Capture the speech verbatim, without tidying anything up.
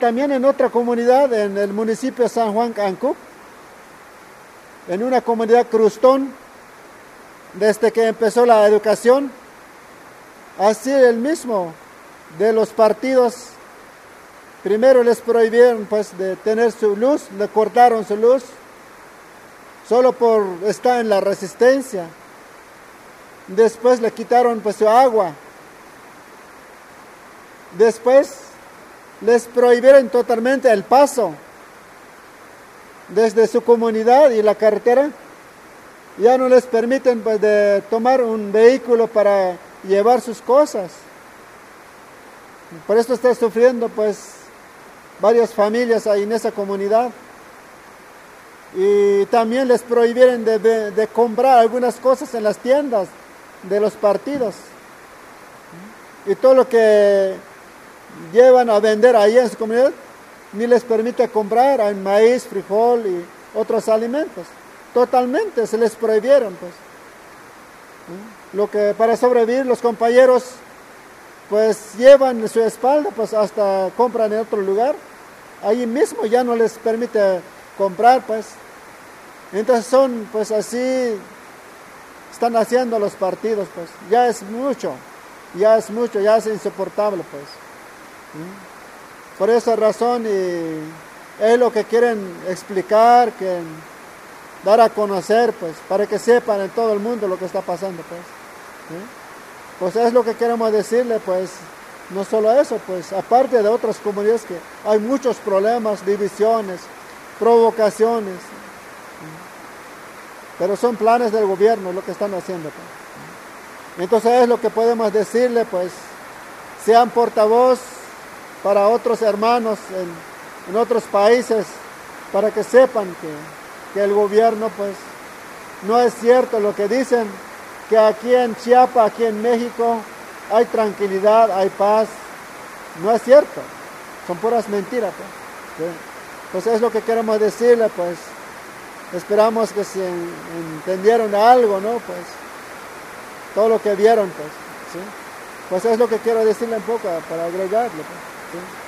También en otra comunidad, en el municipio de San Juan Cancuc, en una comunidad crustón, desde que empezó la educación, así el mismo de los partidos, primero les prohibieron pues de tener su luz, le cortaron su luz, solo por estar en la resistencia. Después le quitaron pues su agua. Después les prohibieron totalmente el paso desde su comunidad y la carretera. Ya no les permiten pues de tomar un vehículo para llevar sus cosas. Por esto está sufriendo pues varias familias ahí en esa comunidad. Y también les prohibieron de, de, de comprar algunas cosas en las tiendas de los partidos. Y todo lo que llevan a vender ahí en su comunidad, ni les permite comprar hay maíz, frijol y otros alimentos. Totalmente se les prohibieron, pues. Lo que para sobrevivir los compañeros, pues llevan en su espalda, pues hasta compran en otro lugar. Ahí mismo ya no les permite comprar, pues. Entonces son, pues así, están haciendo los partidos, pues. Ya es mucho, ya es mucho, ya es insoportable, pues. Por esa razón y es lo que quieren explicar, que dar a conocer, pues, para que sepan en todo el mundo lo que está pasando, pues. ¿Sí? Pues es lo que queremos decirle, pues, no solo eso, pues, aparte de otras comunidades que hay muchos problemas, divisiones, provocaciones, ¿sí? Pero son planes del gobierno lo que están haciendo, pues. Entonces es lo que podemos decirle, pues, sean portavoz para otros hermanos en, en otros países, para que sepan que, que el gobierno, pues, no es cierto lo que dicen, que aquí en Chiapas, aquí en México, hay tranquilidad, hay paz. No es cierto, son puras mentiras, pues. ¿Sí? Pues es lo que queremos decirle, pues, esperamos que se entendieron algo, ¿no? Pues, todo lo que vieron, pues, ¿sí? Pues es lo que quiero decirle un poco para agregarle, pues. ¿Sí?